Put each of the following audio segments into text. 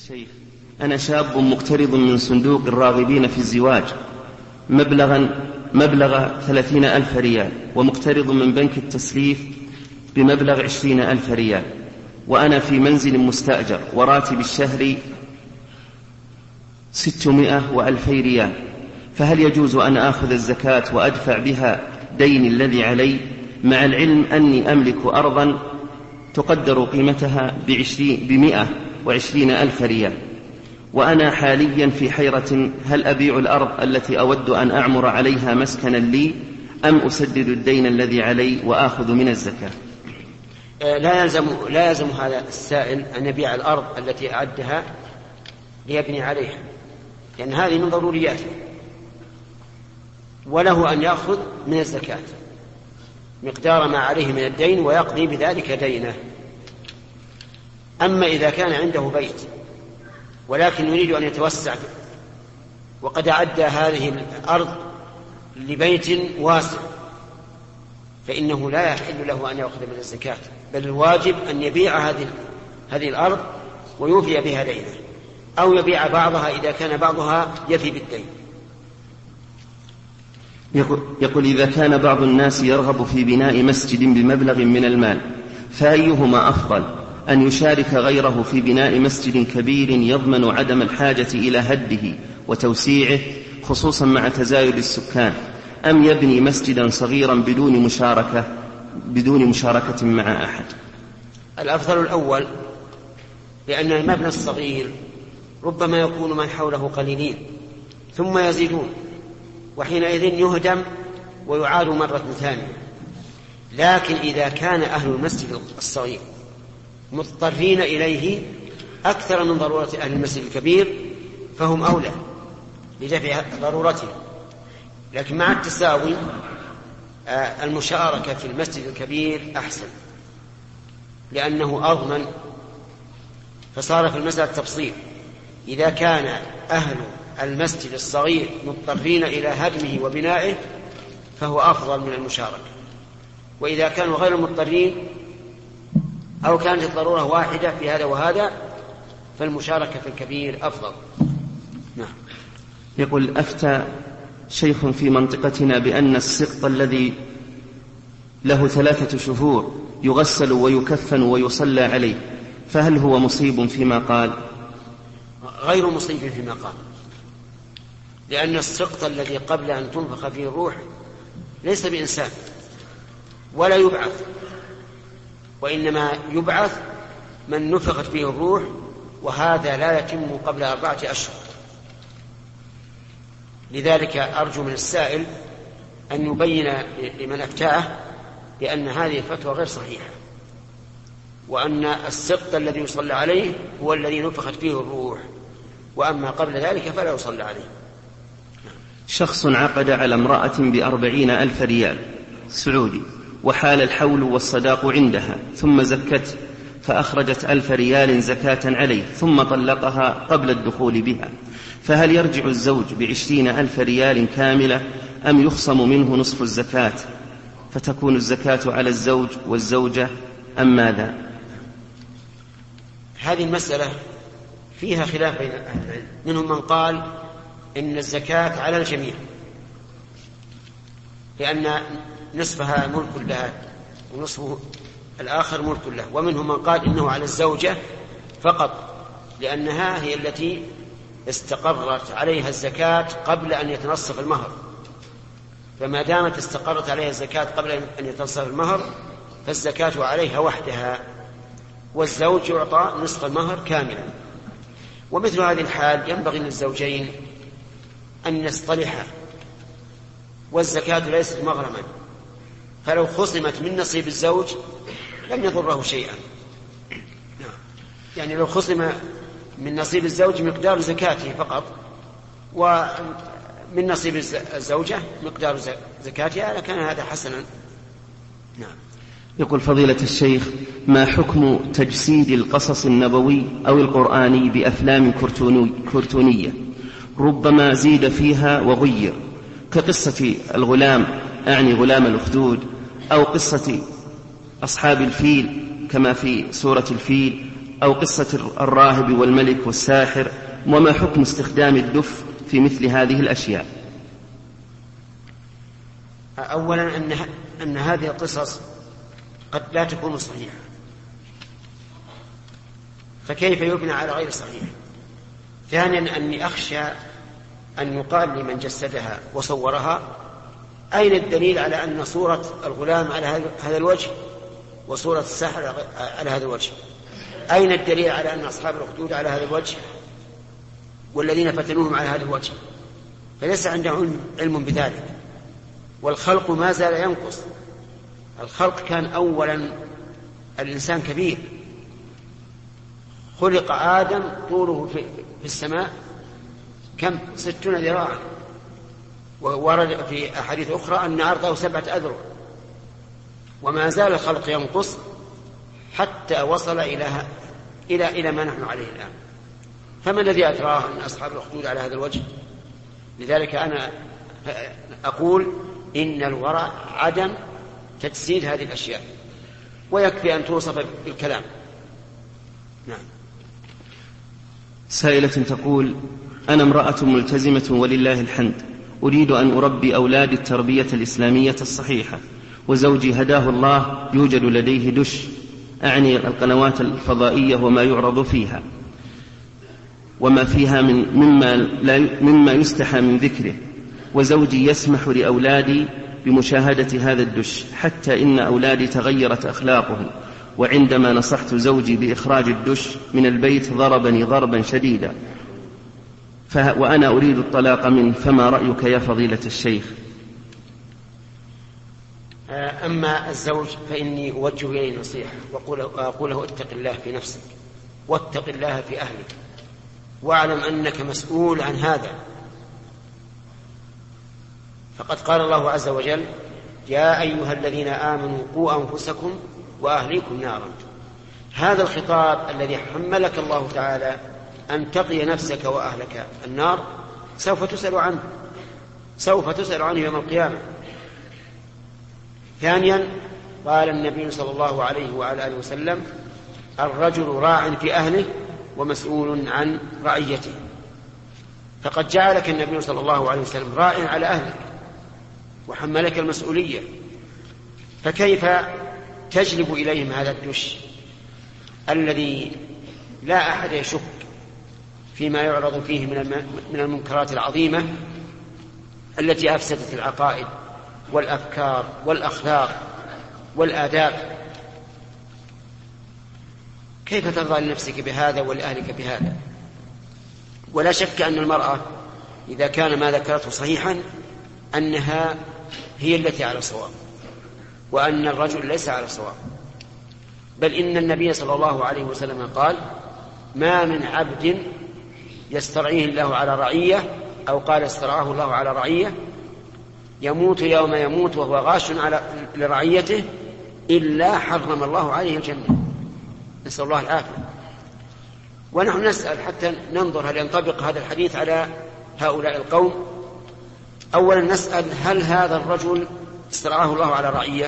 الشيخ، أنا شاب مقترض من صندوق الراغبين في الزواج مبلغ 30,000 ريال، ومقترض من بنك التسليف بمبلغ 20,000 ريال، وأنا في منزل مستأجر، وراتب الشهري 600 و2000 ريال، فهل يجوز أن آخذ الزكاة وأدفع بها دين الذي علي، مع العلم أني أملك أرضا تقدر قيمتها ب120,000 ريال، وأنا حاليا في حيرة، هل أبيع الأرض التي أود أن أعمر عليها مسكنا لي، أم أسدد الدين الذي علي وآخذ من الزكاة؟ لا يلزم هذا السائل أن يبيع الأرض التي أعدها ليبني عليها، لأن هذه من ضرورياته، وله أن يأخذ من الزكاة مقدار ما عليه من الدين ويقضي بذلك دينه. أما إذا كان عنده بيت ولكن يريد أن يتوسع وقد أعد هذه الأرض لبيت واسع، فإنه لا يحل له أن يأخذ من الزكاة، بل الواجب أن يبيع هذه الأرض ويوفي بها دينه، أو يبيع بعضها إذا كان بعضها يفي بالدين. يقول إذا كان بعض الناس يرغب في بناء مسجد بمبلغ من المال، فأيهما أفضل، أن يشارك غيره في بناء مسجد كبير يضمن عدم الحاجة إلى هده وتوسيعه خصوصا مع تزايد السكان، أم يبني مسجدا صغيرا بدون مشاركة مع أحد؟ الأفضل الأول، لأن المبنى الصغير ربما يكون من حوله قليلين ثم يزيدون، وحينئذ يهدم ويعاد مرة ثانية. لكن إذا كان أهل المسجد الصغير مضطرين إليه أكثر من ضرورة أهل المسجد الكبير، فهم أولى لدفع ضرورته. لكن مع التساوي المشاركة في المسجد الكبير أحسن، لأنه أضمن. فصار في المسألة تفصيل، إذا كان أهل المسجد الصغير مضطرين إلى هدمه وبنائه فهو أفضل من المشاركة، وإذا كانوا غير مضطرين أو كانت الضرورة واحدة في هذا وهذا فالمشاركة في الكبير أفضل. نعم. يقول أفتى شيخ في منطقتنا بأن السقط الذي له 3 شهور يغسل ويكفن ويصلى عليه، فهل هو مصيب فيما قال؟ غير مصيب فيما قال، لأن السقط الذي قبل أن تنفخ فيه الروح ليس بإنسان ولا يبعث، وإنما يبعث من نفخت فيه الروح، وهذا لا يتم قبل 4 أشهر. لذلك أرجو من السائل أن يبين لمن أفتاه بأن هذه الفتوى غير صحيحة، وأن السقط الذي يصلى عليه هو الذي نفخت فيه الروح، وأما قبل ذلك فلا يصلى عليه. شخص عقد على امرأة ب40,000 ريال سعودي، وحال الحول والصداق عندها، ثم زكت فأخرجت 1,000 ريال زكاة عليه، ثم طلقها قبل الدخول بها، فهل يرجع الزوج ب20,000 ريال كاملة، أم يخصم منه نصف الزكاة فتكون الزكاة على الزوج والزوجة، أم ماذا؟ هذه المسألة فيها خلاف بين أهل العلم، منهم من قال إن الزكاة على الجميع لأن نصفها ملك لها ونصفه الآخر ملك له، ومنهم من قال إنه على الزوجة فقط لأنها هي التي استقرت عليها الزكاة قبل أن يتنصف المهر، فما دامت استقرت عليها الزكاة قبل أن يتنصف المهر فالزكاة عليها وحدها، والزوج يعطى نصف المهر كاملا. ومثل هذه الحال ينبغي للزوجين أن يصطلحا، والزكاة ليست مغرما، فلو خصمت من نصيب الزوج لم يضره شيئا. يعني لو خصم من نصيب الزوج مقدار زكاته فقط، ومن نصيب الزوجة مقدار زكاتها، لكان هذا حسنا. نعم. يقول فضيلة الشيخ، ما حكم تجسيد القصص النبوي أو القرآني بأفلام كرتونية ربما زيد فيها وغير، كقصة الغلام أعني غلام الأخدود، أو قصة أصحاب الفيل كما في سورة الفيل، أو قصة الراهب والملك والساحر؟ وما حكم استخدام الدف في مثل هذه الأشياء؟ أولا أن هذه القصص قد لا تكون صحيحة، فكيف يبنى على غير صحيح؟ ثانيا أني أخشى أن يقال لمن جسدها وصورها: أين الدليل على أن صورة الغلام على هذا الوجه وصورة الساحر على هذا الوجه؟ أين الدليل على أن أصحاب الأخدود على هذا الوجه والذين فتنوهم على هذا الوجه؟ فليس عنده علم بذلك. والخلق ما زال ينقص. الخلق كان أولا الإنسان كبير، خلق آدم طوله في السماء كم 60 ذراعا، وورد في أحاديث أخرى أن عرضه 7 أذرع، وما زال الخلق ينقص حتى وصل إلى ما نحن عليه الآن. فما الذي أدراه أن أصحاب الأخدود على هذا الوجه؟ لذلك أنا أقول إن الورع عدم تجسيد هذه الأشياء، ويكفي أن توصف بالكلام. نعم. سائلة تقول: أنا امرأة ملتزمة ولله الحمد، أريد أن أربي أولادي التربية الإسلامية الصحيحة، وزوجي هداه الله يوجد لديه دش، أعني القنوات الفضائية وما يعرض فيها وما فيها مما يستحى من ذكره، وزوجي يسمح لأولادي بمشاهدة هذا الدش، حتى إن أولادي تغيرت أخلاقهم، وعندما نصحت زوجي بإخراج الدش من البيت ضربني ضربا شديدا، وأنا أريد الطلاق منه، فما رأيك يا فضيلة الشيخ؟ أما الزوج فإني أوجه إليه نصيحة وأقول له: اتق الله في نفسك، واتق الله في أهلك، واعلم أنك مسؤول عن هذا. فقد قال الله عز وجل: يا أيها الذين آمنوا قوا أنفسكم وأهليكم نارا. هذا الخطاب الذي حملك الله تعالى أن تقي نفسك وأهلك النار سوف تسأل عنه يوم القيامة. ثانيا قال النبي صلى الله عليه وعلى آله وسلم: الرجل راع في أهله ومسؤول عن رعيته. فقد جعلك النبي صلى الله عليه وسلم راع على أهلك وحملك المسؤولية، فكيف تجلب إليهم هذا الدش الذي لا أحد يشك فيما يعرض فيه من المنكرات العظيمة التي أفسدت العقائد والأفكار والأخلاق والآداب؟ كيف ترضى لنفسك بهذا ولأهلك بهذا؟ ولا شك أن المرأة إذا كان ما ذكرته صحيحا أنها هي التي على صواب، وأن الرجل ليس على صواب. بل إن النبي صلى الله عليه وسلم قال: ما من عبد يسترعيه الله على رعية، أو قال استرعاه الله على رعية، يموت يوم يموت وهو غاش لرعيته، إلا حرم الله عليه الجنة. نسأل الله العافية. ونحن نسأل حتى ننظر هل ينطبق هذا الحديث على هؤلاء القوم. أولا نسأل: هل هذا الرجل استرعاه الله على رعية؟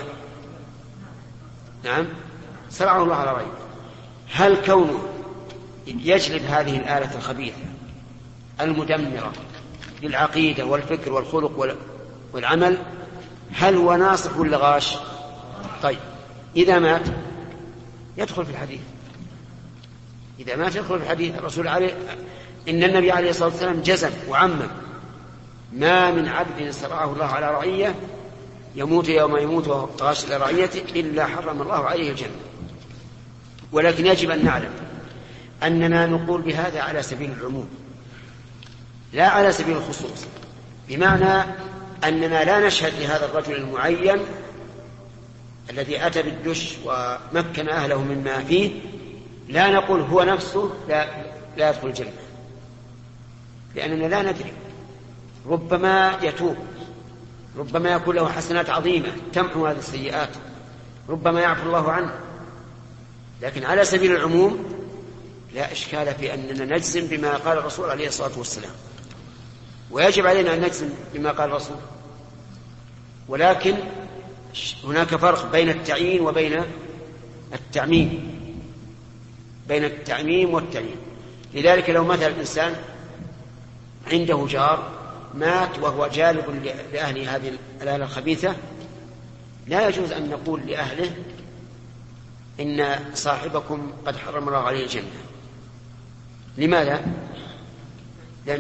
نعم، استرعاه الله على رعية. هل كونه يجلب هذه الآلة الخبيثة المدمرة للعقيدة والفكر والخلق والعمل، هل هو ناصح ولا غاش؟ طيب، إذا مات يدخل في الحديث. إذا مات يدخل في الحديث. الرسول إن النبي عليه الصلاة والسلام جزم وعمم: ما من عبد استرعاه الله على رعية يموت يوم يموت وهو غاش لرعيته إلا حرم الله عليه الجنة. ولكن يجب أن نعلم أننا نقول بهذا على سبيل العموم لا على سبيل الخصوص، بمعنى أننا لا نشهد لهذا الرجل المعين الذي أتى بالدش ومكن أهله مما فيه، لا نقول هو نفسه لا يدخل الجنة، لأننا لا ندري، ربما يتوب، ربما يكون له حسنات عظيمة تمحو هذه السيئات، ربما يعفو الله عنه. لكن على سبيل العموم لا إشكال في أننا نجزم بما قال الرسول عليه الصلاة والسلام، ويجب علينا أن نجزم بما قال الرسول. ولكن هناك فرق بين التعيين وبين التعميم. بين التعميم والتعيين. لذلك لو مثل الإنسان عنده جار مات وهو جالب لأهل هذه الآلة الخبيثة، لا يجوز أن نقول لأهله إن صاحبكم قد حرم الله عليه الجنة. لماذا؟ لأن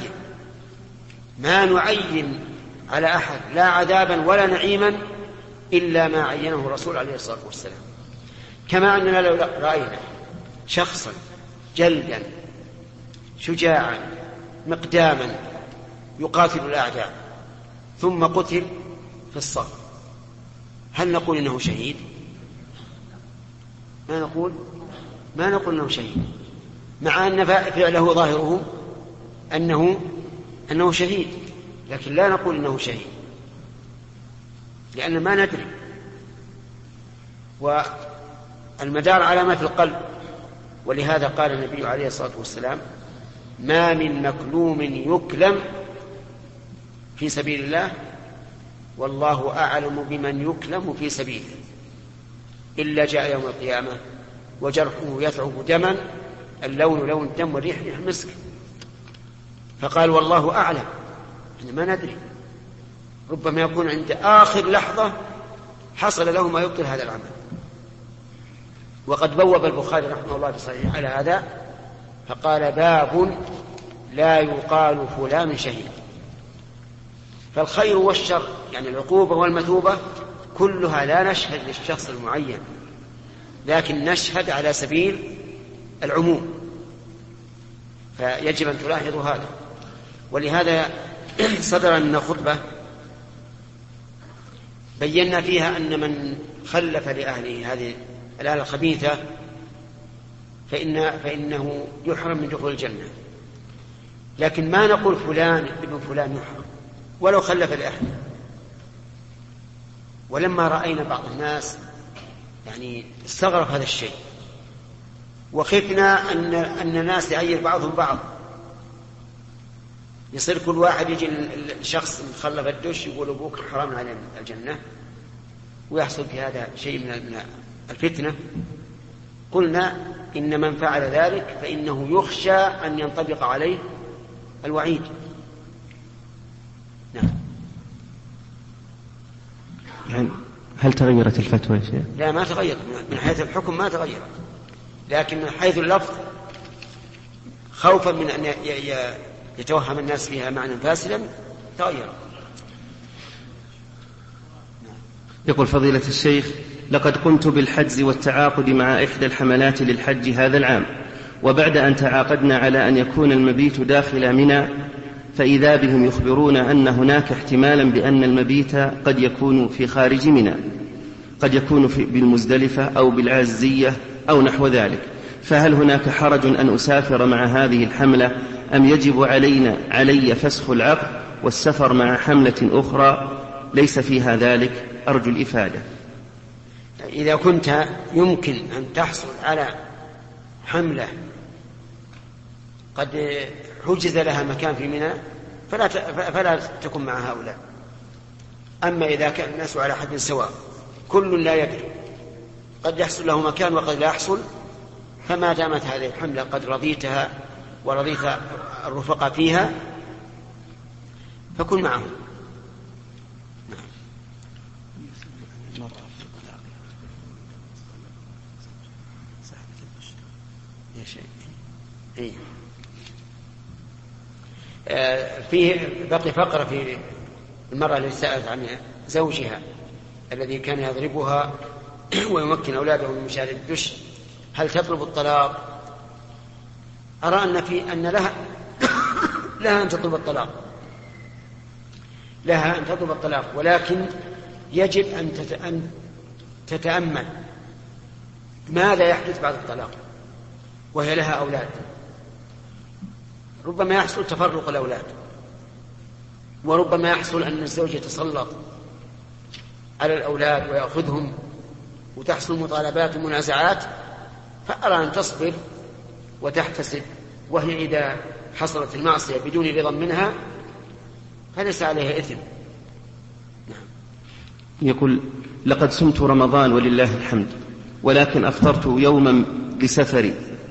ما نعين على أحد لا عذابا ولا نعيما إلا ما عينه الرسول عليه الصلاة والسلام. كما أننا لو رأينا شخصا جلدا شجاعا مقداما يقاتل الأعداء ثم قتل في الصف، هل نقول إنه شهيد؟ ما نقول إنه شهيد، مع أن فعله ظاهره أنه شهيد، لكن لا نقول إنه شهيد لأن ما ندري. والمدار على ما في القلب، ولهذا قال النبي عليه الصلاة والسلام: ما من مكلوم يكلم في سبيل الله والله أعلم بمن يكلم في سبيله إلا جاء يوم القيامة وجرحه يثعب دما، اللون لون الدم والريح ريح المسك. فقال والله أعلم، ما ندري، ربما يكون عند آخر لحظة حصل له ما يبطل هذا العمل. وقد بوب البخاري رحمه الله بصحيح على هذا فقال: باب لا يقال فلان شهيد. فالخير والشر يعني العقوبة والمثوبة كلها لا نشهد للشخص المعين، لكن نشهد على سبيل العموم، فيجب أن تلاحظوا هذا. ولهذا صدر لنا خطبة بينا فيها أن من خلف لأهله هذه الآلة الخبيثة فإنه يحرم من دخول الجنة، لكن ما نقول فلان ابن فلان يحرم ولو خلف لأهله. ولما رأينا بعض الناس يعني استغرب هذا الشيء، وخفنا أن الناس يعير بعضهم بعض، يصير كل واحد يجي الشخص مخلف الدش يقول أبوك حرام على الجنة، ويحصل في هذا شيء من الفتنة. قلنا إن من فعل ذلك فإنه يخشى أن ينطبق عليه الوعيد. نعم. يعني هل تغيرت الفتوى يا شيخ؟ لا، ما تغير من حيث الحكم، ما تغير، لكن من حيث اللفظ خوفا من أن يتوهم الناس فيها معنى فاسدا تغير. يقول فضيلة الشيخ: لقد قمت بالحجز والتعاقد مع إحدى الحملات للحج هذا العام، وبعد أن تعاقدنا على أن يكون المبيت داخل منى فإذا بهم يخبرون أن هناك احتمالا بأن المبيت قد يكون في خارج منى، قد يكون بالمزدلفة أو بالعزية أو نحو ذلك، فهل هناك حرج أن أسافر مع هذه الحملة أم يجب علي فسخ العقد والسفر مع حملة أخرى ليس فيها ذلك؟ أرجو الإفادة. إذا كنت يمكن أن تحصل على حملة قد حجز لها مكان في منى فلا تكن مع هؤلاء. أما إذا كان الناس على حد سواء كل لا يدري، قد يحصل له مكان وقد لا يحصل، فما دامت هذه الحملة قد رضيتها ورضيت الرفقة فيها فكن معهم. فيه بقي فقرة في المرأة التي سألت عن زوجها الذي كان يضربها ويمكن أولاده من مشاهدة الدش، هل تطلب الطلاق؟ أرى أن لها أن تطلب الطلاق، ولكن يجب أن تتأمل ماذا يحدث بعد الطلاق وهي لها أولاد. ربما يحصل تفرق الأولاد، وربما يحصل أن الزوج يتسلط على الأولاد ويأخذهم وتحصل مطالبات ومنازعات، فأرى أن تصبر وتحتسب، وهي إذا حصلت المعصية بدون رضا منها فليس عليها إثم. نعم. يقول: لقد صمت رمضان ولله الحمد، ولكن أفطرت يوما لسفري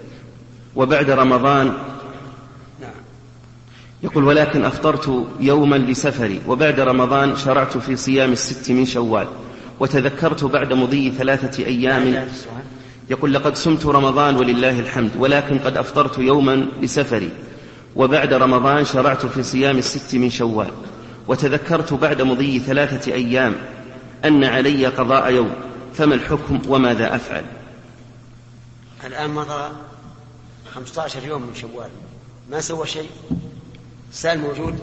وبعد رمضان. نعم. يقول ولكن أفطرت يوما لسفري، وبعد رمضان شرعت في صيام 6 من شوال، وتذكرت بعد مضي 3 أيام. يقول لقد صمت رمضان ولله الحمد، ولكن قد أفطرت يوما لسفري، وبعد رمضان شرعت في صيام 6 من شوال، وتذكرت بعد مضي 3 أيام أن علي قضاء يوم، فما الحكم وماذا أفعل؟ الآن مضى 15 يوم من شوال ما سوى شيء. السائل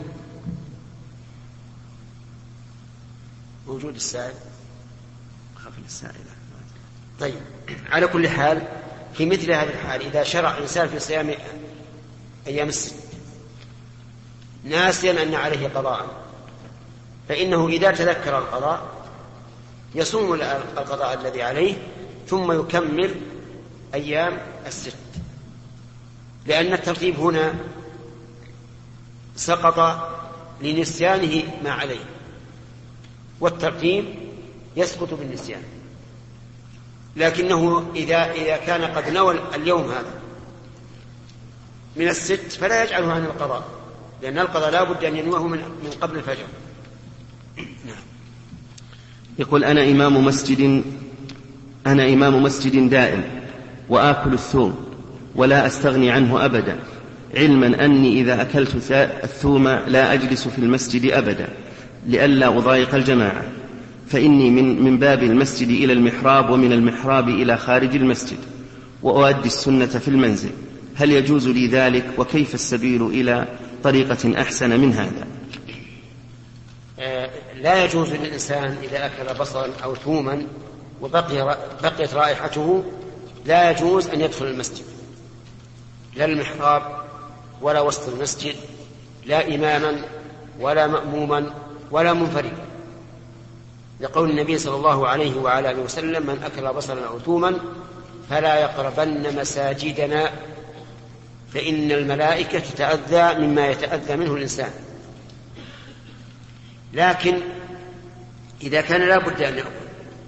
موجود السائل. خفل السائل. طيب، على كل حال في مثل هذه الحال إذا شرع الإنسان في صيام أيام الست ناسيا أن عليه قضاء، فإنه إذا تذكر القضاء يصوم القضاء الذي عليه ثم يكمل أيام الست، لأن الترتيب هنا سقط لنسيانه ما عليه، والترتيب يسقط بالنسيان. لكنه إذا كان قد نوى اليوم هذا من الست فلا يجعله عن القضاء، لأن القضاء لا بد أن ينويه من قبل الفجر. يقول أنا إمام مسجد دائم، وآكل الثوم ولا أستغني عنه أبدا، علما أني إذا أكلت الثوم لا أجلس في المسجد أبدا لئلا أضايق الجماعة، فإني من باب المسجد إلى المحراب، ومن المحراب إلى خارج المسجد، وأؤدي السنة في المنزل، هل يجوز لي ذلك؟ وكيف السبيل إلى طريقة أحسن من هذا؟ لا يجوز للإنسان إذا أكل بصلا أو ثوما وبقيت رائحته لا يجوز أن يدخل المسجد، لا المحراب ولا وسط المسجد، لا إماما ولا مأموما ولا منفردا، لقول النبي صلى الله عليه وعلى آله وسلم من أكل بصلا أو ثوما فلا يقربن مساجدنا فإن الملائكة تتأذى مما يتأذى منه الإنسان. لكن إذا كان لا بد أن يأكل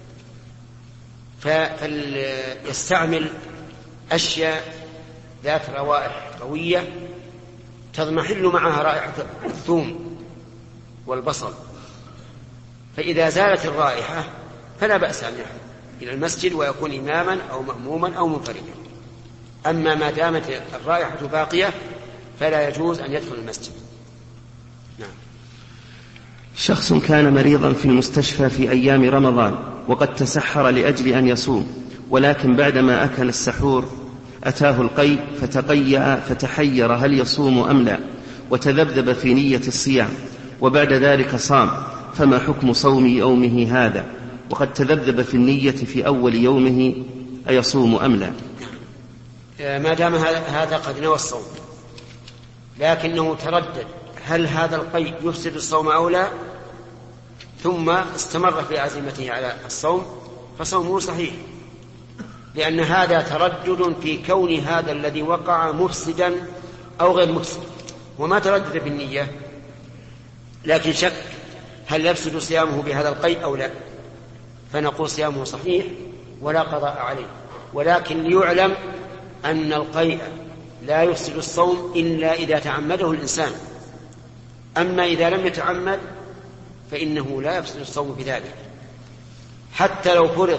فليستعمل أشياء ذات روائح قوية تضمحل معها رائحة الثوم والبصل، فإذا زالت الرائحة فلا بأس أن يحضر إلى المسجد ويكون إماما أو مأموما أو منفردا. أما ما دامت الرائحة باقية فلا يجوز أن يدخل المسجد. نعم. شخص كان مريضا في المستشفى في أيام رمضان، وقد تسحر لأجل أن يصوم، ولكن بعدما أكل السحور أتاه القيء فتقيأ فتحير هل يصوم أم لا، وتذبذب في نية الصيام، وبعد ذلك صام، فما حكم صوم يومه هذا؟ وقد تذبذب في النية في أول يومه أيصوم أم لا؟ ما دام هذا قد نوى الصوم لكنه تردد هل هذا القيء يفسد الصوم أو لا، ثم استمر في عزيمته على الصوم، فصومه صحيح، لأن هذا تردد في كون هذا الذي وقع مفسدا أو غير مفسد، وما تردد في النية، لكن شك هل يفسد صيامه بهذا القيء أو لا، فنقول صيامه صحيح ولا قضاء عليه. ولكن ليعلم أن القيء لا يفسد الصوم إلا إذا تعمده الإنسان، أما إذا لم يتعمد فإنه لا يفسد الصوم بذلك، حتى لو فرض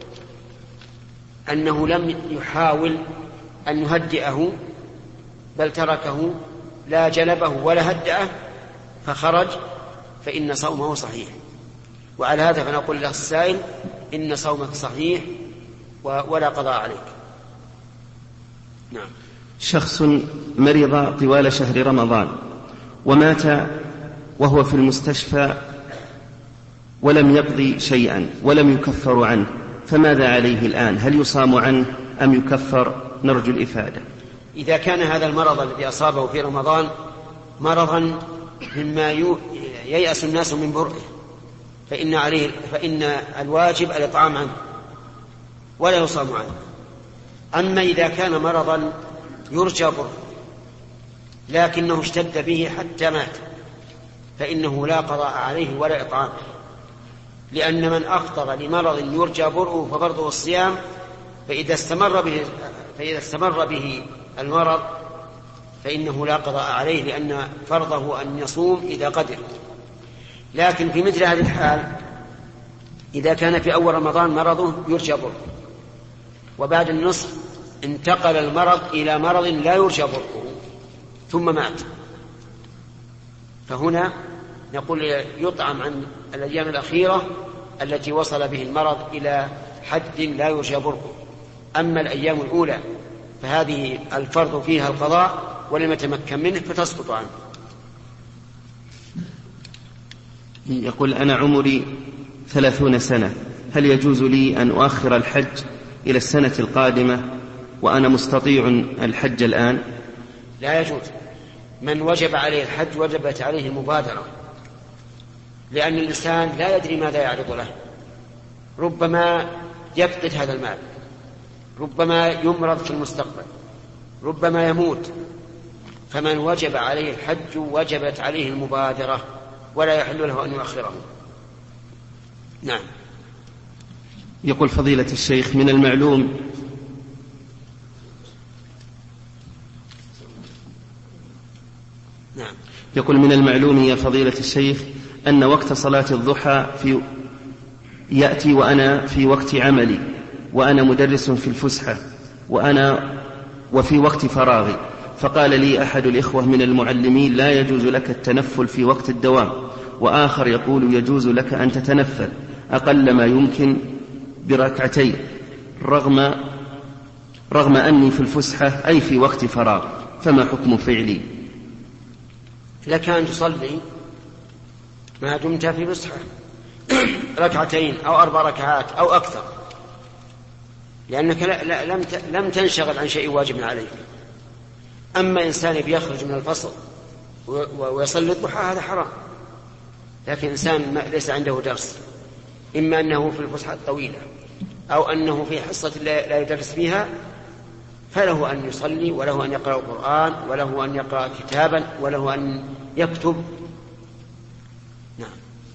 أنه لم يحاول أن يهدئه بل تركه لا جلبه ولا هدأه فخرج، فإن صومه صحيح. وعلى هذا فنقول له السائل إن صومك صحيح ولا قضاء عليك. نعم. شخص مرض طوال شهر رمضان ومات وهو في المستشفى ولم يقضي شيئا ولم يكفر عنه، فماذا عليه الآن؟ هل يصام عنه أم يكفر؟ نرجو الإفادة. إذا كان هذا المرض الذي أصابه في رمضان مرضا مما ييأس الناس من برئه فإن الواجب الإطعام عنه ولا يصام عنه. أما إذا كان مرضا يرجى برئه لكنه اشتد به حتى مات فإنه لا قضاء عليه ولا إطعام، لأن من أفطر لمرض يرجى برئه ففرضه الصيام، فإذا استمر به المرض فإنه لا قضاء عليه، لأن فرضه أن يصوم إذا قدر. لكن في مثل هذه الحال إذا كان في أول رمضان مرضه يرجى برؤه، وبعد النصف انتقل المرض إلى مرض لا يرجى برؤه ثم مات، فهنا نقول يطعم عن الأيام الأخيرة التي وصل به المرض إلى حد لا يرجى برؤه. أما الأيام الأولى فهذه الفرض فيها القضاء ولم يتمكن منه فتسقط عنه. يقول أنا عمري 30 سنة، هل يجوز لي أن أؤخر الحج إلى السنة القادمة وأنا مستطيع الحج الآن؟ لا يجوز. من وجب عليه الحج وجبت عليه المبادرة، لأن الإنسان لا يدري ماذا يعرض له، ربما يفقد هذا المال، ربما يمرض في المستقبل، ربما يموت. فمن وجب عليه الحج وجبت عليه المبادرة ولا يحل له أن يؤخره. نعم. يقول فضيلة الشيخ من المعلوم نعم. يقول من المعلوم يا فضيلة الشيخ أن وقت صلاة الضحى يأتي وأنا في وقت عملي وأنا مدرس في الفسحة وفي وقت فراغي، فقال لي أحد الإخوة من المعلمين لا يجوز لك التنفل في وقت الدوام، وآخر يقول يجوز لك أن تتنفل أقل ما يمكن بركعتين رغم أني في الفسحة أي في وقت فراغ، فما حكم فعلي؟ لك أن تصلي ما دمت في فسحة 2 أو 4 ركعات أو أكثر، لأنك لم تنشغل عن شيء واجب عليك. أما إنسان بيخرج من الفصل ويصلي الضحى هذا حرام، لكن إنسان ليس عنده درس، إما أنه في الفسحة الطويلة أو أنه في حصة لا يدرس فيها، فله أن يصلي وله أن يقرأ القرآن وله أن يقرأ كتابا وله أن يكتب. نعم.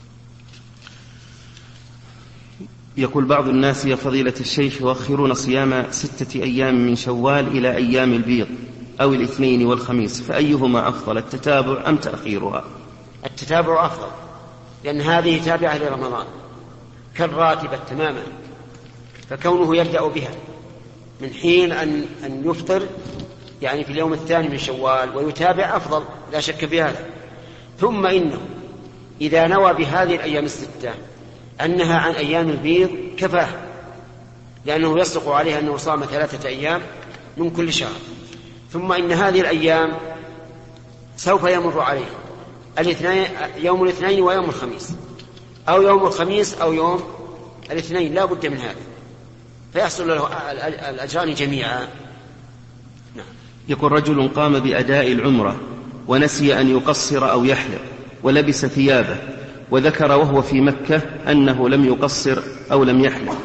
يقول بعض الناس يا فضيلة الشيخ يؤخرون صيام 6 أيام من شوال إلى أيام البيض أو الاثنين والخميس، فأيهما أفضل، التتابع أم تأخيرها؟ التتابع أفضل، لأن هذه تابعة لرمضان كالراتبة تماما، فكونه يبدأ بها من حين أن يفطر يعني في اليوم الثاني من شوال ويتابع أفضل، لا شك في هذا. ثم إنه إذا نوى بهذه الأيام 6 أنها عن أيام البيض كفاه، لأنه يصدق عليه أنه صام 3 أيام من كل شهر. ثم إن هذه الأيام سوف يمر عليه يوم الاثنين ويوم الخميس، أو يوم الخميس أو يوم الاثنين، لا بد من هذا، فيحصل له الأجران جميعا. نعم. يقول رجل قام بأداء العمرة ونسي أن يقصر أو يحلق ولبس ثيابه وذكر وهو في مكة أنه لم يقصر أو لم يحلق،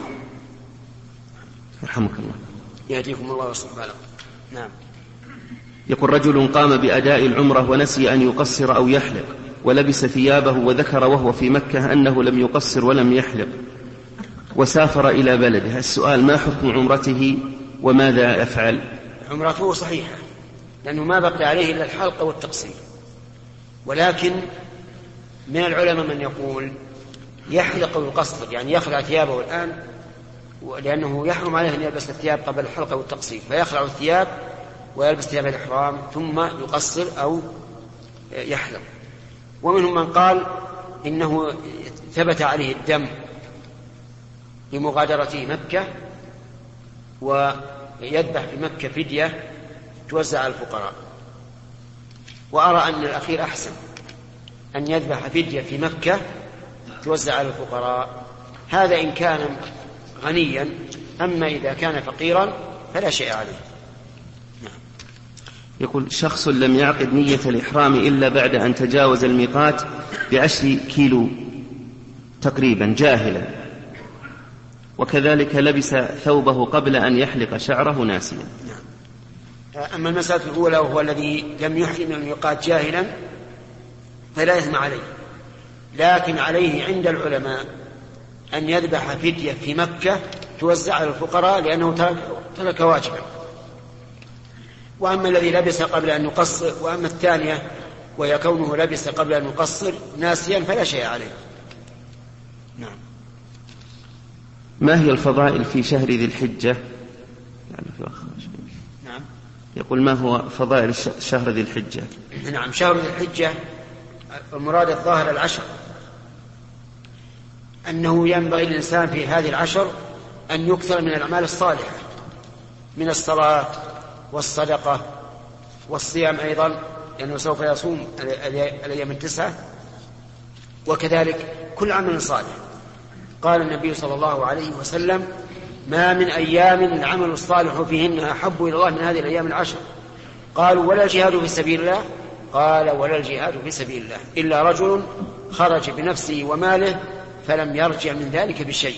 رحمك الله. يهديكم الله ويصلح بالكم. نعم. يقول رجل قام بأداء العمرة ونسي أن يقصر أو يحلق ولبس ثيابه وذكر وهو في مكة أنه لم يقصر ولم يحلق وسافر إلى بلده، السؤال ما حكم عمرته وماذا يفعل؟ عمرته صحيحة، لأنه ما بقي عليه إلا الحلق والتقصير. ولكن من العلماء من يقول يحلق ويقصر، يعني يخلع ثيابه الآن، لأنه يحرم عليه أن يلبس الثياب قبل الحلق والتقصير، فيخلع الثياب ويلبس ثياب الإحرام ثم يقصر أو يحلق. ومنهم من قال إنه ثبت عليه الدم بمغادرته مكة ويذبح في مكة فدية توزع على الفقراء، وأرى أن الأخير أحسن، أن يذبح فدية في مكة توزع على الفقراء، هذا إن كان غنيا، أما إذا كان فقيرا فلا شيء عليه. يقول شخص لم يعقد نية الإحرام إلا بعد أن تجاوز الميقات ب10 كيلو تقريبا جاهلا، وكذلك لبس ثوبه قبل أن يحلق شعره ناسيا. أما المسألة الأولى وهو الذي لم يحرم الميقات جاهلا فلا إثم عليه، لكن عليه عند العلماء أن يذبح فدية في مكة توزع على الفقراء، لأنه ترك واجبا. وأما الذي لبس قبل أن يقصر، وأما الثانية وهي كونه لبس قبل أن يقصر ناسيا فلا شيء عليه. نعم. ما هي الفضائل في شهر ذي الحجة؟ نعم. يقول ما هو فضائل شهر ذي الحجة؟ نعم. شهر ذي الحجة المراد الظاهر العشر، أنه ينبغي للإنسان في هذه العشر أن يكثر من الأعمال الصالحة، من الصلاة والصدقة والصيام أيضا، لأنه سوف يصوم الأيام التسعة، وكذلك كل عمل صالح. قال النبي صلى الله عليه وسلم: ما من أيام العمل الصالح فيهن أحب إلى الله من هذه الأيام العشر. قالوا: ولا الجهاد في سبيل الله؟ قال: ولا الجهاد في سبيل الله إلا رجل خرج بنفسه وماله فلم يرجع من ذلك بشيء.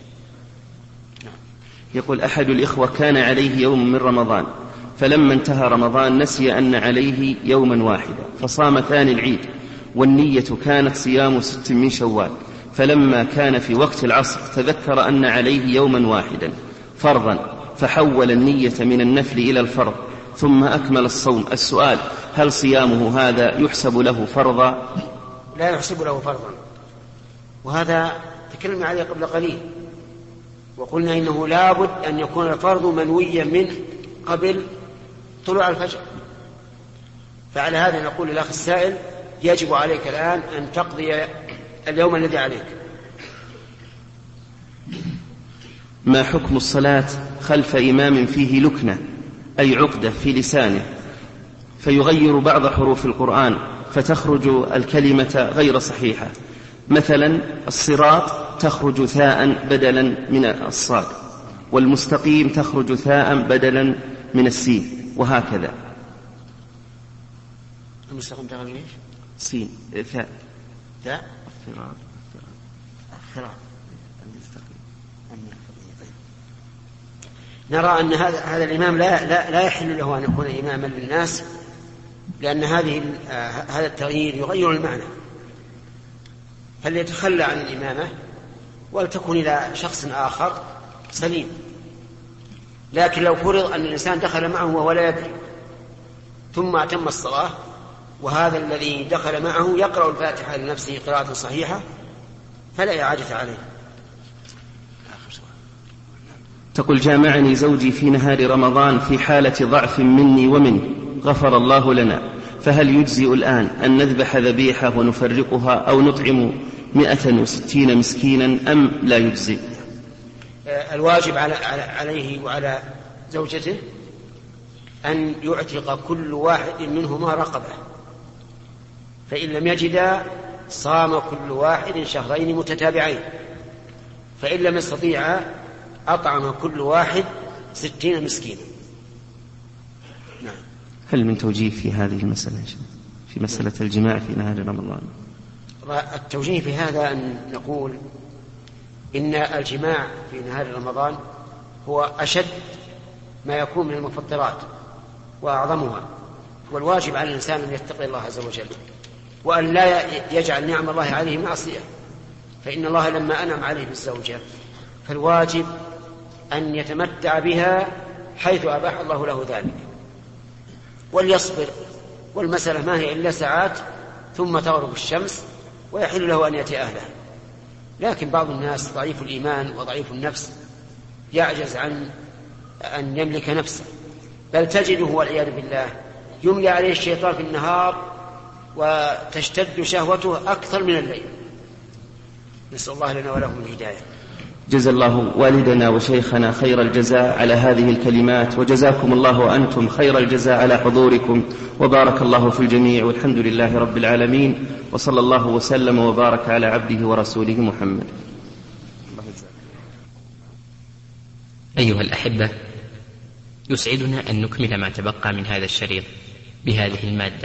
يقول أحد الإخوة كان عليه يوم من رمضان، فلما انتهى رمضان نسي أن عليه يوما واحدا، فصام ثاني العيد، والنية كانت صيام 6 من شوال، فلما كان في وقت العصر تذكر أن عليه يوما واحدا فرضا، فحول النية من النفل إلى الفرض ثم أكمل الصوم. السؤال: هل صيامه هذا يحسب له فرضا؟ لا يحسب له فرضا، وهذا تكلمنا عليه قبل قليل، وقلنا إنه لابد أن يكون الفرض منويا منه قبل طلوع الفجر. فعلى هذا نقول للأخ السائل: يجب عليك الآن أن تقضي اليوم الذي عليك. ما حكم الصلاة خلف إمام فيه لكنة، أي عقدة في لسانه، فيغير بعض حروف القرآن فتخرج الكلمة غير صحيحة؟ مثلا الصراط تخرج ثاء بدلا من الصاد، والمستقيم تخرج ثاء بدلا من السين، وهكذا. المستقيم تخرج ايش؟ سين ثاء. ثاء. الصراط. نرى أن هذا الإمام لا يحل له أن يكون إماما للناس، لأن هذا التغيير يغير المعنى، فليتخلى عن الإمامة ولتكن إلى شخص آخر سليم. لكن لو فرض أن الإنسان دخل معه وهو لا يدري ثم أتم الصلاة، وهذا الذي دخل معه يقرأ الفاتحة لنفسه قراءة صحيحة، فلا إعادة عليه. تقول: جامعني زوجي في نهار رمضان في حالة ضعف مني ومنه، غفر الله لنا، فهل يجزئ الآن أن نذبح ذبيحة ونفرقها أو نطعم 160 مسكينا أم لا يجزئ؟ الواجب عليه وعلى زوجته أن يعتق كل واحد منهما رقبة، فإن لم يجدا صام كل واحد شهرين متتابعين، فإن لم يستطيع أطعم كل واحد 60 مسكينا. نعم. هل من توجيه في هذه المسألة، في مسألة الجماع في نهار رمضان؟ التوجيه في هذا أن نقول إن الجماع في نهار رمضان هو أشد ما يكون من المفطرات وأعظمها، والواجب على الإنسان أن يتقي الله عز وجل، وأن لا يجعل نعم الله عليه معصية، فإن الله لما أنعم عليه بالزوجة فالواجب أن يتمتع بها حيث أباح الله له ذلك، وليصبر، والمسألة ما هي إلا ساعات ثم تغرب الشمس ويحل له أن يأتي أهله. لكن بعض الناس ضعيف الإيمان وضعيف النفس يعجز عن أن يملك نفسه، بل تجده والعياذ بالله يملي عليه الشيطان في النهار وتشتد شهوته أكثر من الليل. نسأل الله لنا ولهم الهداية. جزا الله والدنا وشيخنا خير الجزاء على هذه الكلمات، وجزاكم الله وأنتم خير الجزاء على حضوركم، وبارك الله في الجميع، والحمد لله رب العالمين، وصلى الله وسلم وبارك على عبده ورسوله محمد. أيها الأحبة، يسعدنا أن نكمل ما تبقى من هذا الشريط بهذه المادة.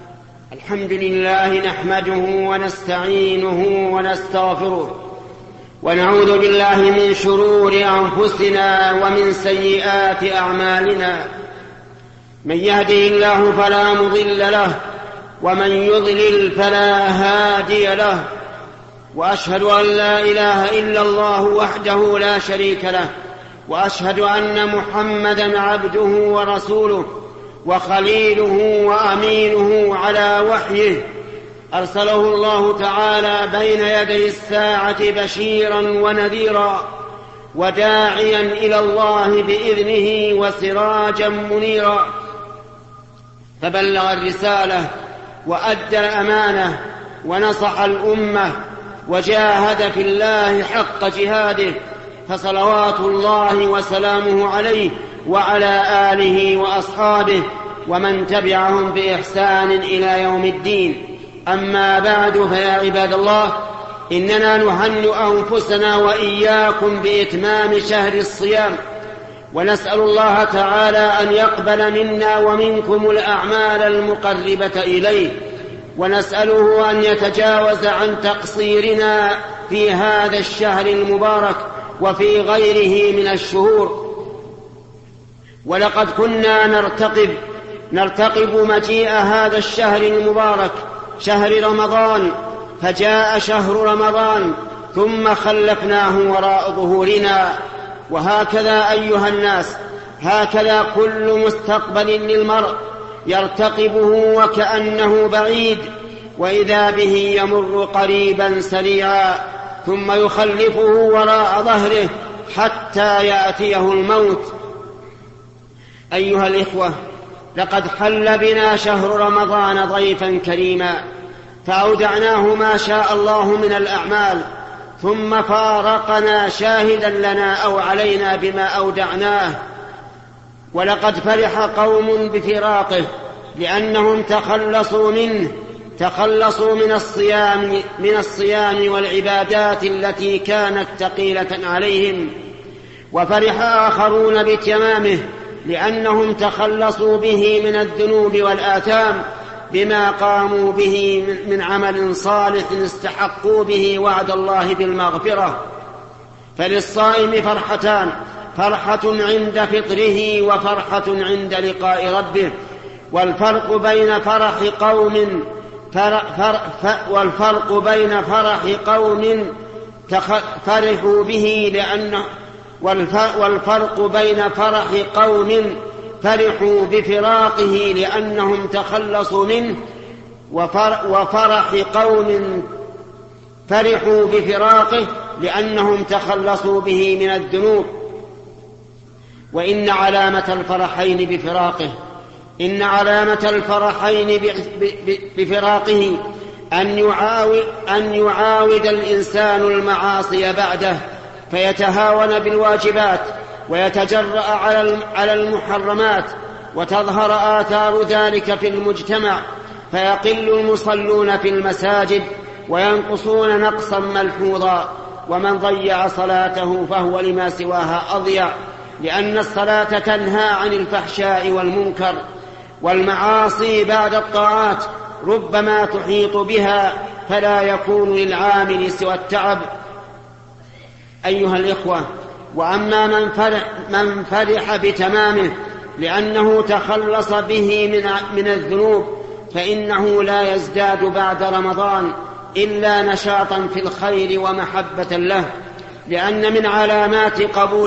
الحمد لله نحمده ونستعينه ونستغفره ونعوذ بالله من شرور أنفسنا ومن سيئات أعمالنا. من يهده الله فلا مضل له ومن يضلل فلا هادي له. وأشهد أن لا إله إلا الله وحده لا شريك له، وأشهد أن محمدا عبده ورسوله وخليله وأمينه على وحيه، أرسله الله تعالى بين يدي الساعة بشيرا ونذيرا وداعيا إلى الله بإذنه وسراجا منيرا، فبلغ الرسالة وأدى الأمانة ونصح الأمة وجاهد في الله حق جهاده، فصلوات الله وسلامه عليه وعلى آله وأصحابه ومن تبعهم بإحسان إلى يوم الدين. أما بعد، فيا عباد الله، إننا نهنئ أنفسنا وإياكم بإتمام شهر الصيام، ونسأل الله تعالى أن يقبل منا ومنكم الأعمال المقربة إليه، ونسأله أن يتجاوز عن تقصيرنا في هذا الشهر المبارك وفي غيره من الشهور. ولقد كنا نرتقب مجيء هذا الشهر المبارك، شهر رمضان، فجاء شهر رمضان ثم خلفناه وراء ظهورنا. وهكذا أيها الناس، هكذا كل مستقبل للمرء يرتقبه وكأنه بعيد، وإذا به يمر قريبا سريعا، ثم يخلفه وراء ظهره حتى يأتيه الموت. أيها الإخوة، لقد حل بنا شهر رمضان ضيفا كريما، فأودعناه ما شاء الله من الأعمال، ثم فارقنا شاهدا لنا أو علينا بما أودعناه. ولقد فرح قوم بفراقه لأنهم تخلصوا من الصيام والعبادات التي كانت ثقيلة عليهم، وفرح آخرون بتمامه لأنهم تخلصوا به من الذنوب والآثام بما قاموا به من عمل صالح استحقوا به وعد الله بالمغفرة. فللصائم فرحتان، فرحة عند فطره وفرحة عند لقاء ربه. والفرق بين فرح قوم فرحوا به والفرق بين فرح قوم فرحوا بفراقه لأنهم تخلصوا منه، وفرح قوم فرحوا بفراقه لأنهم تخلصوا به من الذنوب. وإن علامة الفرحين بفراقه أن يعاود الإنسان المعاصي بعده، فيتهاون بالواجبات ويتجرأ على المحرمات، وتظهر آثار ذلك في المجتمع، فيقل المصلون في المساجد وينقصون نقصا ملحوظا. ومن ضيع صلاته فهو لما سواها أضيع، لأن الصلاة تنهى عن الفحشاء والمنكر، والمعاصي بعد الطاعات ربما تحيط بها، فلا يكون للعامل سوى التعب. أيها الإخوة، وأما من فرح بتمامه لأنه تخلص به من الذنوب، فإنه لا يزداد بعد رمضان إلا نشاطا في الخير ومحبة له، لأن من علامات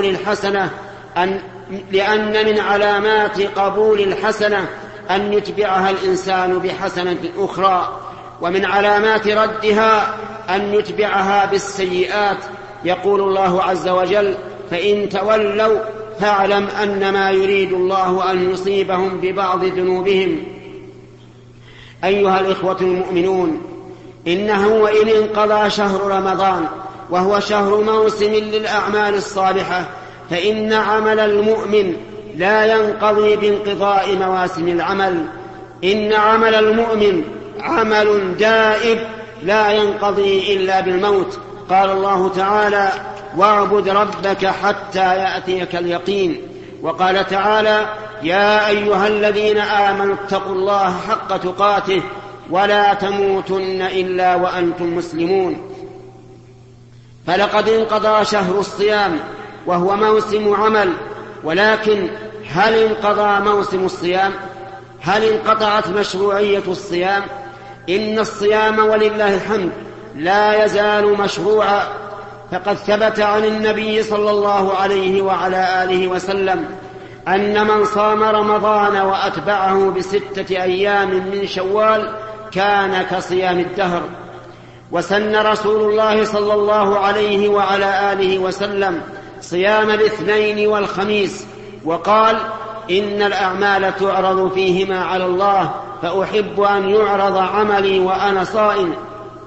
قبول الحسنة أن يتبعها الإنسان بحسنة أخرى، ومن علامات ردها أن يتبعها بالسيئات. يقول الله عز وجل: فإن تولوا فاعلم أنما يريد الله أن يصيبهم ببعض ذنوبهم. أيها الإخوة المؤمنون، إنه وإن انقضى شهر رمضان وهو شهر موسم للأعمال الصالحة، فإن عمل المؤمن لا ينقضي بانقضاء مواسم العمل. إن عمل المؤمن عمل دائب لا ينقضي إلا بالموت. قال الله تعالى: واعبد ربك حتى يأتيك اليقين. وقال تعالى: يا أيها الذين آمنوا اتقوا الله حق تقاته ولا تموتن إلا وأنتم مسلمون. فلقد انقضى شهر الصيام وهو موسم عمل، ولكن هل انقضى موسم الصيام؟ هل انقطعت مشروعية الصيام؟ إن الصيام ولله الحمد لا يزال مشروعا، فقد ثبت عن النبي صلى الله عليه وعلى آله وسلم أن من صام رمضان وأتبعه ب6 أيام من شوال كان كصيام الدهر. وسن رسول الله صلى الله عليه وعلى آله وسلم صيام الاثنين والخميس، وقال: إن الأعمال تعرض فيهما على الله، فأحب أن يعرض عملي وأنا صائم.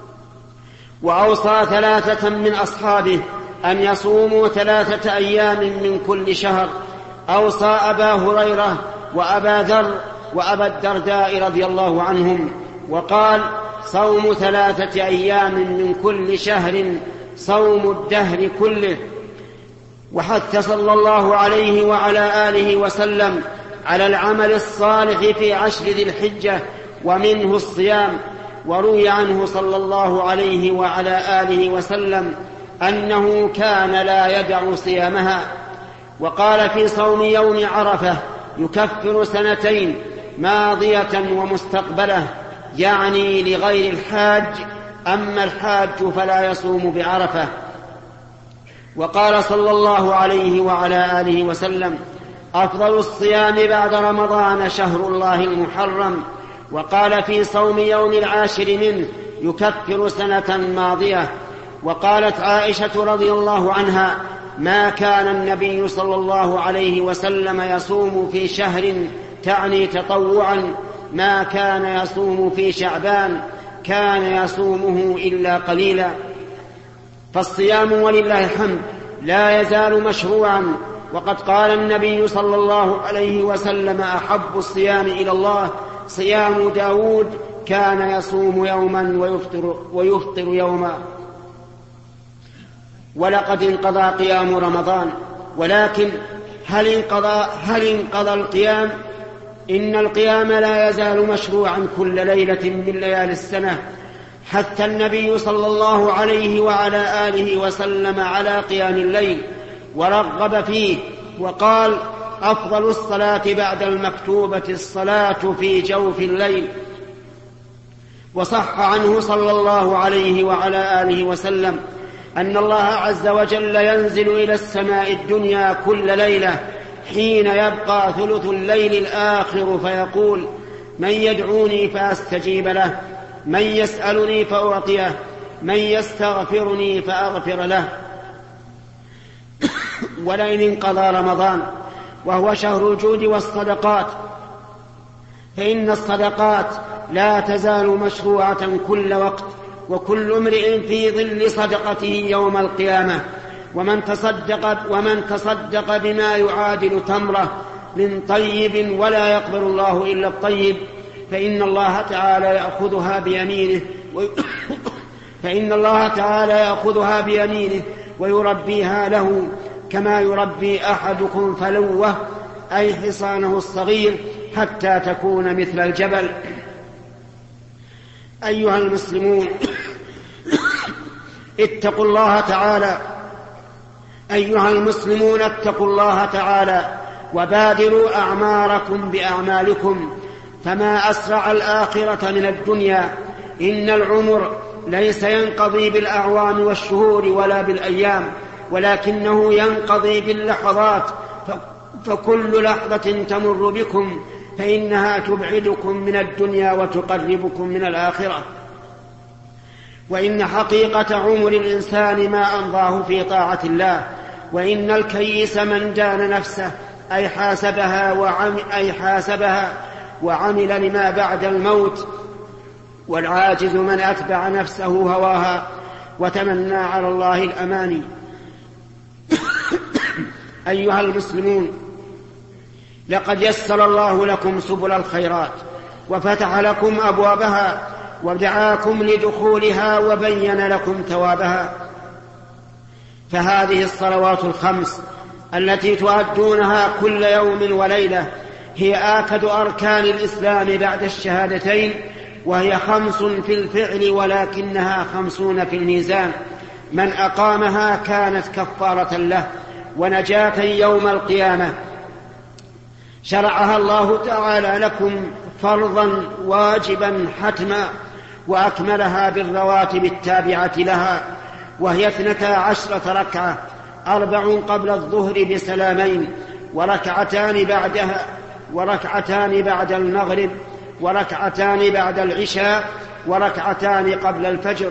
وأوصى 3 من أصحابه أن يصوموا 3 أيام من كل شهر. أوصى أبا هريرة وأبا ذر وأبا الدرداء رضي الله عنهم، وقال: صوم 3 أيام من كل شهر صوم الدهر كله. وحث صلى الله عليه وعلى آله وسلم على العمل الصالح في 10 ذي الحجة، ومنه الصيام. وروي عنه صلى الله عليه وعلى آله وسلم أنه كان لا يدع صيامها. وقال في صوم يوم عرفة: يكفر 2 ماضية ومستقبلة، يعني لغير الحاج، أما الحاج فلا يصوم بعرفة. وقال صلى الله عليه وعلى آله وسلم: أفضل الصيام بعد رمضان شهر الله المحرم. وقال في صوم يوم 10 منه: يكفر 1 ماضية. وقالت عائشة رضي الله عنها: ما كان النبي صلى الله عليه وسلم يصوم في شهر، تعني تطوعا، ما كان يصوم في شعبان، كان يصومه إلا قليلا. فالصيام ولله الحمد لا يزال مشروعا، وقد قال النبي صلى الله عليه وسلم: أحب الصيام إلى الله صيام داود، كان يصوم يوما ويفطر يوما. ولقد انقضى قيام رمضان، ولكن هل انقضى القيام؟ إن القيام لا يزال مشروعا كل ليلة من ليالي السنة. حث النبي صلى الله عليه وعلى آله وسلم على قيام الليل ورغب فيه، وقال: أفضل الصلاة بعد المكتوبة الصلاة في جوف الليل. وصح عنه صلى الله عليه وعلى آله وسلم أن الله عز وجل ينزل إلى السماء الدنيا كل ليلة حين يبقى ثلث الليل الآخر، فيقول: من يدعوني فأستجيب له، من يسألني فأعطيه، من يستغفرني فأغفر له. ولئن انقضى رمضان وهو شهر الجود والصدقات، فإن الصدقات لا تزال مشروعة كل وقت، وكل امرئ في ظل صدقته يوم القيامة. ومن تصدق بما يعادل تمرة من طيب ولا يقبل الله إلا الطيب، فإن الله تعالى يأخذها بيمينه ويربيها له كما يربي أحدكم فلوه، أي حصانه الصغير، حتى تكون مثل الجبل. أيها المسلمون، اتقوا الله تعالى وبادروا أعماركم بأعمالكم، فما أسرع الآخرة من الدنيا. إن العمر ليس ينقضي بالأعوام والشهور ولا بالأيام، ولكنه ينقضي باللحظات، فكل لحظة تمر بكم فإنها تبعدكم من الدنيا وتقربكم من الآخرة. وإن حقيقة عمر الإنسان ما أمضاه في طاعة الله. وإن الكيس من دان نفسه، أي حاسبها وعمل لما بعد الموت، والعاجز من أتبع نفسه هواها وتمنى على الله الأماني. أيها المسلمون، لقد يسر الله لكم سبل الخيرات وفتح لكم أبوابها ودعاكم لدخولها وبين لكم ثوابها. فهذه الصلوات الخمس التي تؤدونها كل يوم وليلة هي آكد أركان الإسلام بعد الشهادتين، وهي 5 في الفعل ولكنها 50 في الميزان. من أقامها كانت كفارة له ونجاة يوم القيامة. شرعها الله تعالى لكم فرضا واجبا حتما، وأكملها بالرواتب التابعة لها، وهي 12 ركعة، 4 قبل الظهر بسلامين، وركعتان بعدها، وركعتان بعد المغرب، وركعتان بعد العشاء، وركعتان قبل الفجر.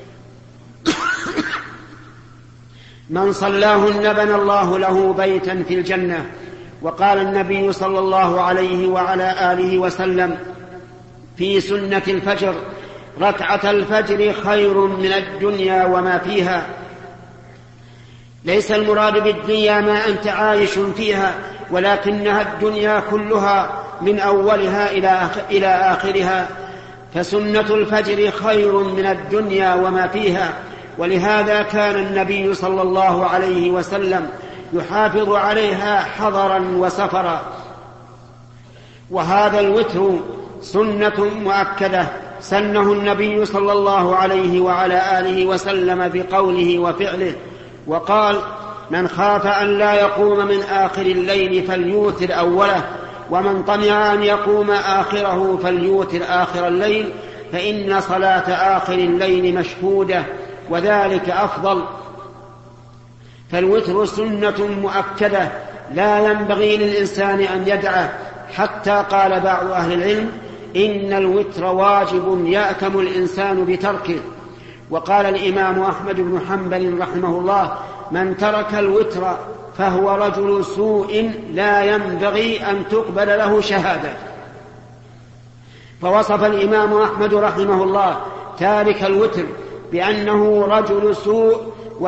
من صلاهن بنى الله له بيتا في الجنة. وقال النبي صلى الله عليه وعلى آله وسلم في سنة الفجر: ركعة الفجر خير من الدنيا وما فيها. ليس المراد بالدنيا ما أنت عايش فيها، ولكنها الدنيا كلها من أولها إلى آخرها، فسنة الفجر خير من الدنيا وما فيها. ولهذا كان النبي صلى الله عليه وسلم يحافظ عليها حضرا وسفرا. وهذا الوتر سنة مؤكدة سنه النبي صلى الله عليه وعلى آله وسلم بقوله وفعله، وقال: من خاف أن لا يقوم من آخر الليل فليوتر أوله، ومن طمع أن يقوم آخره فليوتر آخر الليل، فإن صلاة آخر الليل مشهودة وذلك أفضل. فالوتر سنة مؤكدة لا ينبغي للإنسان أن يدعه، حتى قال بعض أهل العلم: إن الوتر واجب يأثم الإنسان بتركه. وقال الإمام أحمد بن حنبل رحمه الله: من ترك الوتر فهو رجل سوء لا ينبغي أن تقبل له شهادة. فوصف الإمام أحمد رحمه الله تارك الوتر بأنه رجل سوء،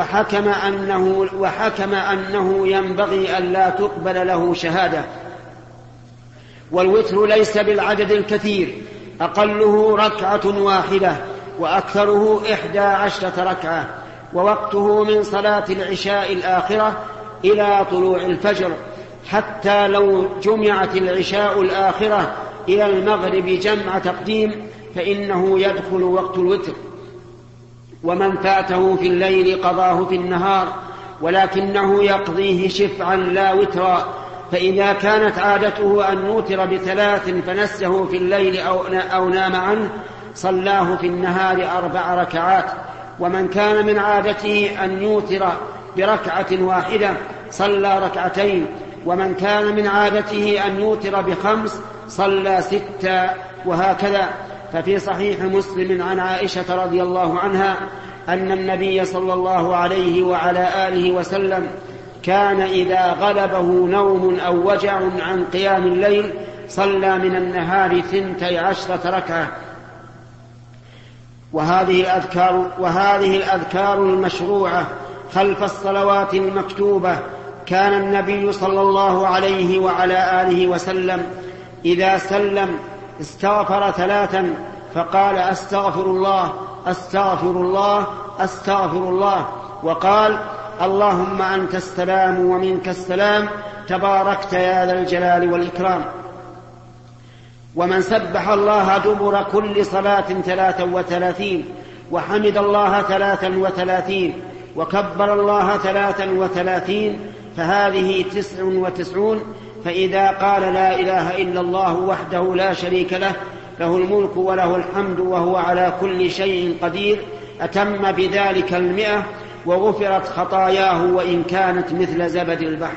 وحكم أنه ينبغي أن لا تقبل له شهادة. والوتر ليس بالعدد الكثير، أقله ركعة واحدة، وأكثره 11 ركعة، ووقته من صلاة العشاء الآخرة إلى طلوع الفجر، حتى لو جمعت العشاء الآخرة إلى المغرب جمع تقديم فإنه يدخل وقت الوتر. ومن فاته في الليل قضاه في النهار، ولكنه يقضيه شفعا لا وترا. فإذا كانت عادته أن يوتر ب3 فنسه في الليل أو نام عنه صلاه في النهار 4 ركعات. ومن كان من عادته أن يوتر بركعة واحدة صلى 2 ركعتين. ومن كان من عادته أن يوتر ب5 صلى 6، وهكذا. ففي صحيح مسلم عن عائشة رضي الله عنها أن النبي صلى الله عليه وعلى آله وسلم كان إذا غلبه نوم أو وجع عن قيام الليل صلى من النهار 12 ركعة. وهذه الأذكار المشروعة خلف الصلوات المكتوبة. كان النبي صلى الله عليه وعلى آله وسلم إذا سلم استغفر 3 فقال: أستغفر الله أستغفر الله أستغفر الله، وقال: اللهم أنت السلام ومنك السلام، تباركت يا ذا الجلال والإكرام. ومن سبح الله دبر كل صلاة 33، وحمد الله 33، وكبر الله 33، فهذه 99. فإذا قال لا إله إلا الله وحده لا شريك له، له الملك وله الحمد وهو على كل شيء قدير، أتم بذلك 100، وغفرت خطاياه وإن كانت مثل زبد البحر.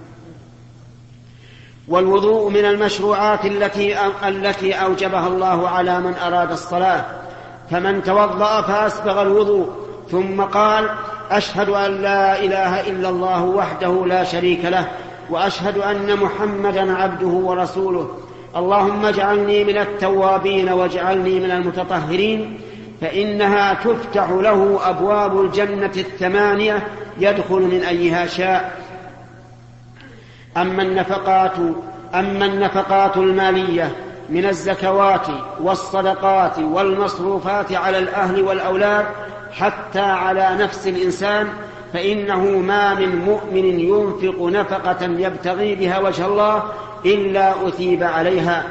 والوضوء من المشروعات التي أوجبها الله على من أراد الصلاة. فمن توضأ فأسبغ الوضوء ثم قال: أشهد أن لا إله إلا الله وحده لا شريك له، وأشهد أن محمدا عبده ورسوله، اللهم اجعلني من التوابين واجعلني من المتطهرين، فإنها تفتح له أبواب الجنة 8 يدخل من أيها شاء. أما النفقات المالية من الزكوات والصدقات والمصروفات على الأهل والأولاد حتى على نفس الإنسان، فإنه ما من مؤمن ينفق نفقة يبتغي بها وجه الله إلا أثيب عليها،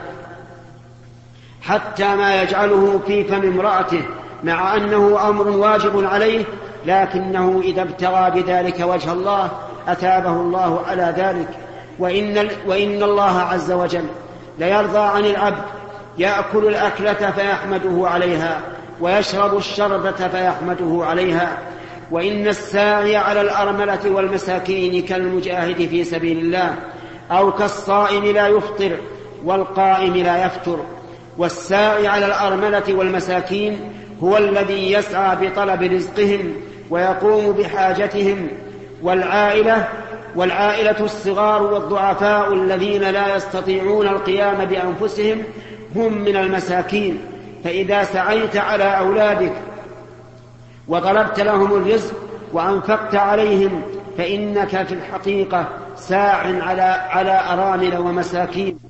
حتى ما يجعله في فم امرأته، مع أنه أمر واجب عليه، لكنه إذا ابتغى بذلك وجه الله أثابه الله على ذلك. وإن الله عز وجل ليرضى عن العبد يأكل الأكلة فيحمده عليها ويشرب الشربة فيحمده عليها. وإن الساعي على الأرملة والمساكين كالمجاهد في سبيل الله، أو كالصائم لا يفطر والقائم لا يفتر. والساعي على الأرملة والمساكين هو الذي يسعى بطلب رزقهم ويقوم بحاجتهم. والعائلة الصغار والضعفاء الذين لا يستطيعون القيام بأنفسهم هم من المساكين. فإذا سعيت على أولادك وطلبت لهم الرزق وأنفقت عليهم فإنك في الحقيقة ساع على أرامل ومساكين.